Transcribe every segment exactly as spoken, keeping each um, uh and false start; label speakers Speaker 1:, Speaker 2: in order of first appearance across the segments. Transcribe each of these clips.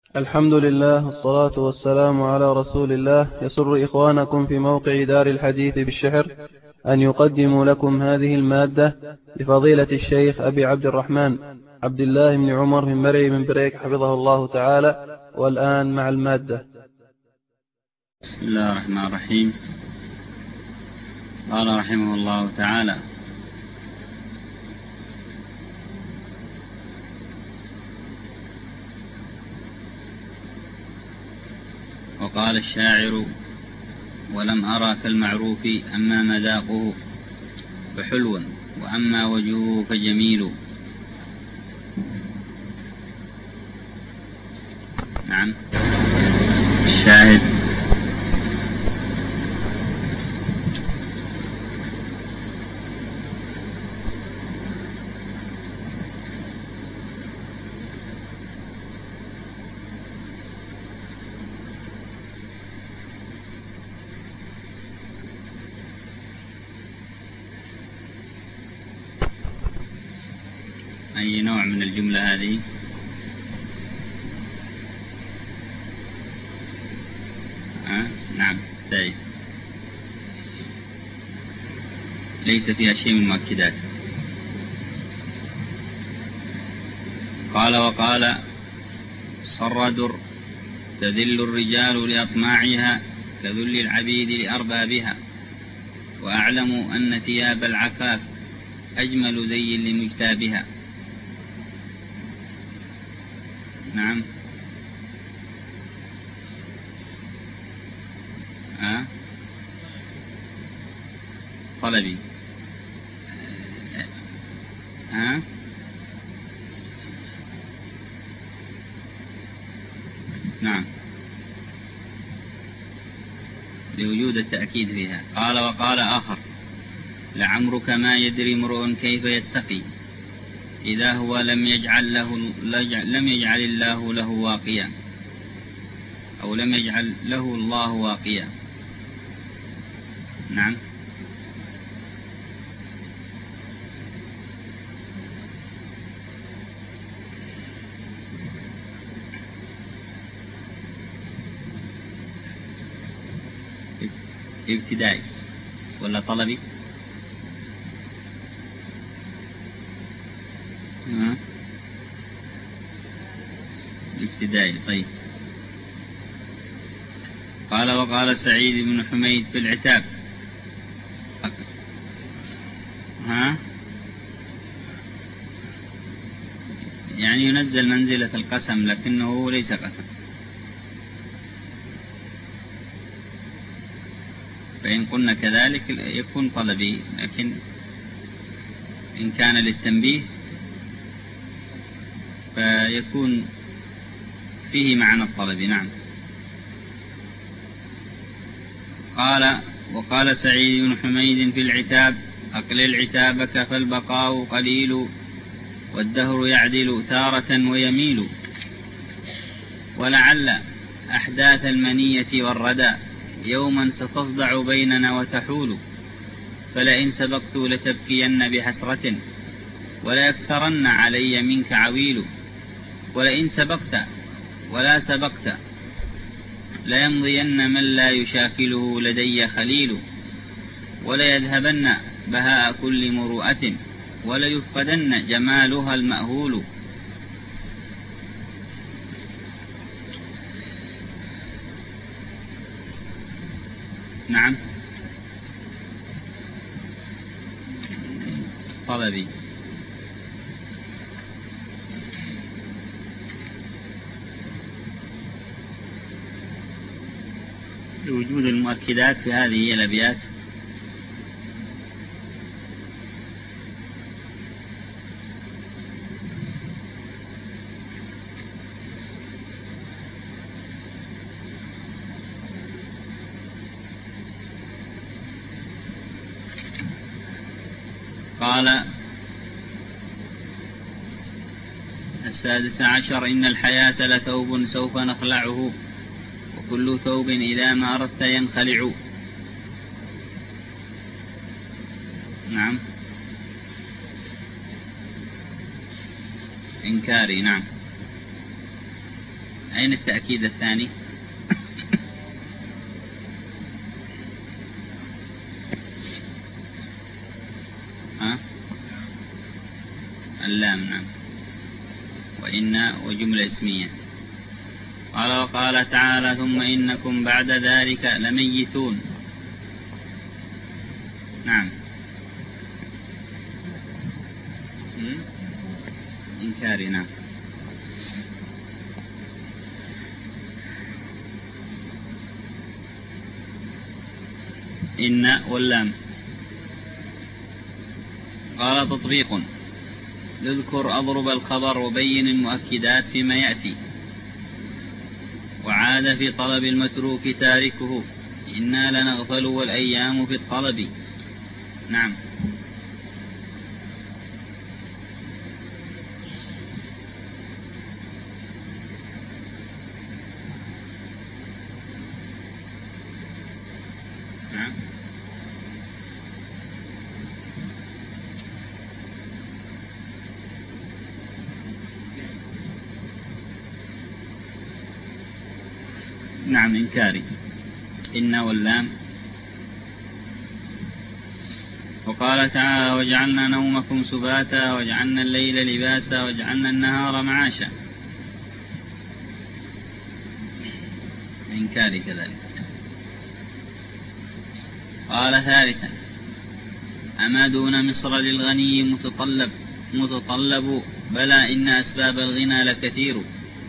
Speaker 1: الحمد لله والصلاة والسلام على رسول الله. يسر إخوانكم في موقع دار الحديث بالشحر أن يقدموا لكم هذه المادة لفضيلة الشيخ أبي عبد الرحمن عبد الله بن عمر بن مري بن بريك حفظه الله تعالى. والآن مع المادة.
Speaker 2: بسم الله الرحمن الرحيم. قال رحمه الله تعالى: وقال الشاعر: ولم أرى كالمعروف أما مذاقه فحلو وأما وجهه فجميل. نعم. الشاهد: أي نوع من الجملة هذه؟ أه؟ نعم استعيد. ليس فيها شيء من المؤكدات. قال: وقال صردر: تذل الرجال لأطماعها كذل العبيد لأربابها، وأعلم أن ثياب العفاف أجمل زي لمجتابها. نعم. أه؟ طلبي. أه؟ نعم، لوجود التأكيد فيها. قال: وقال آخر: لعمرك ما يدري امرؤ كيف يتقي إذا هو لم يجعل له لم يجعل الله له واقيا، أو لم يجعل له الله واقيا. نعم. ابتدائي ولا طلبي؟ ها؟ ابتدائي. طيب. قال: وقال سعيد بن حميد في العتاب: ها؟ يعني ينزل منزلة القسم لكنه ليس قسم. فإن قلنا كذلك يكون طلبي، لكن إن كان للتنبيه فيكون فيه معنى الطلب. نعم. قال: وقال سعيد بن حميد في العتاب: أقلل عتابك فالبقاء قليل، والدهر يعدل تارة ويميل، ولعل أحداث المنية والردى يوما ستصدع بيننا وتحول، فلئن سبقت لتبكين بحسرة، وليكثرن علي منك عويل، ولئن سبقت ولا سبقت ليمضين من لا يشاكله لدي خليل، وليذهبن بهاء كل مروءة، وليفقدن جمالها المأهول. نعم. طلبي. وجود المؤكدات في هذه الأبيات. قال: السادس عشر: إن الحياة لثوب سوف نخلعه، وكل ثوب إذا ما أردت ينخلع. نعم. إنكاري. نعم. أين التأكيد الثاني؟ ها؟ اللام. نعم. وإن وجملة اسمية. قال وقال تعالى ثم إنكم بعد ذلك لميتون. نعم. إنكاري. نعم. إن واللام. قال تطبيق. اذكر أضرب الخبر وبين المؤكدات فيما يأتي. وعاد في طلب المتروك تاركه إنا لنغفل والأيام في الطلب. نعم. نعم. نعم. إنكاري. إن واللام. وقال تعالى وجعلنا نومكم سباتا وجعلنا الليل لباسا وجعلنا النهار معاشا. إنكاري كذلك. قال ثالثا أما دون مصر للغني متطلب متطلب بلى إن أسباب الغنى لكثير.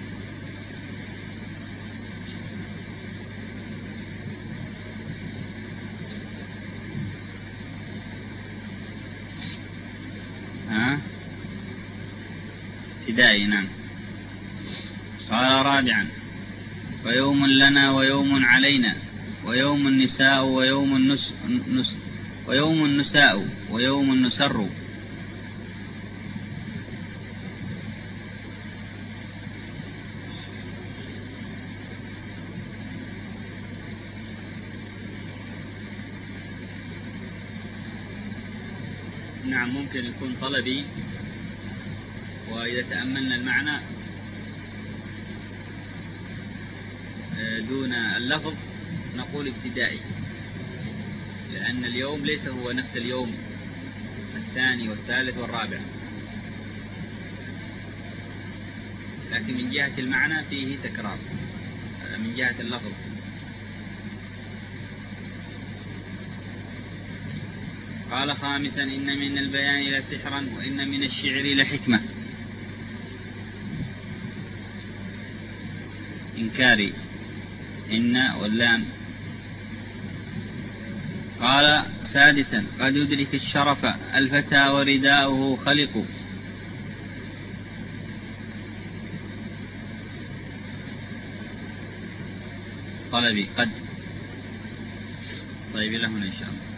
Speaker 2: ابتدائي. نعم. قال رابعا ويوم لنا ويوم علينا ويوم النساء ويوم النس نس ويوم النساء ويوم النسر. نعم. ممكن يكون طلبي، وإذا تأملنا المعنى دون اللفظ نقول ابتدائي، لأن اليوم ليس هو نفس اليوم الثاني والثالث والرابع، لكن من جهة المعنى فيه تكرار من جهة اللفظ. قال خامسا إن من البيان لسحرا وإن من الشعر لحكمة. إنكاري. إن واللام. قال سادسا قد يدرك الشرف الفتى ورداؤه خلق. طلبي قد. طيب إلى هنا إن شاء الله.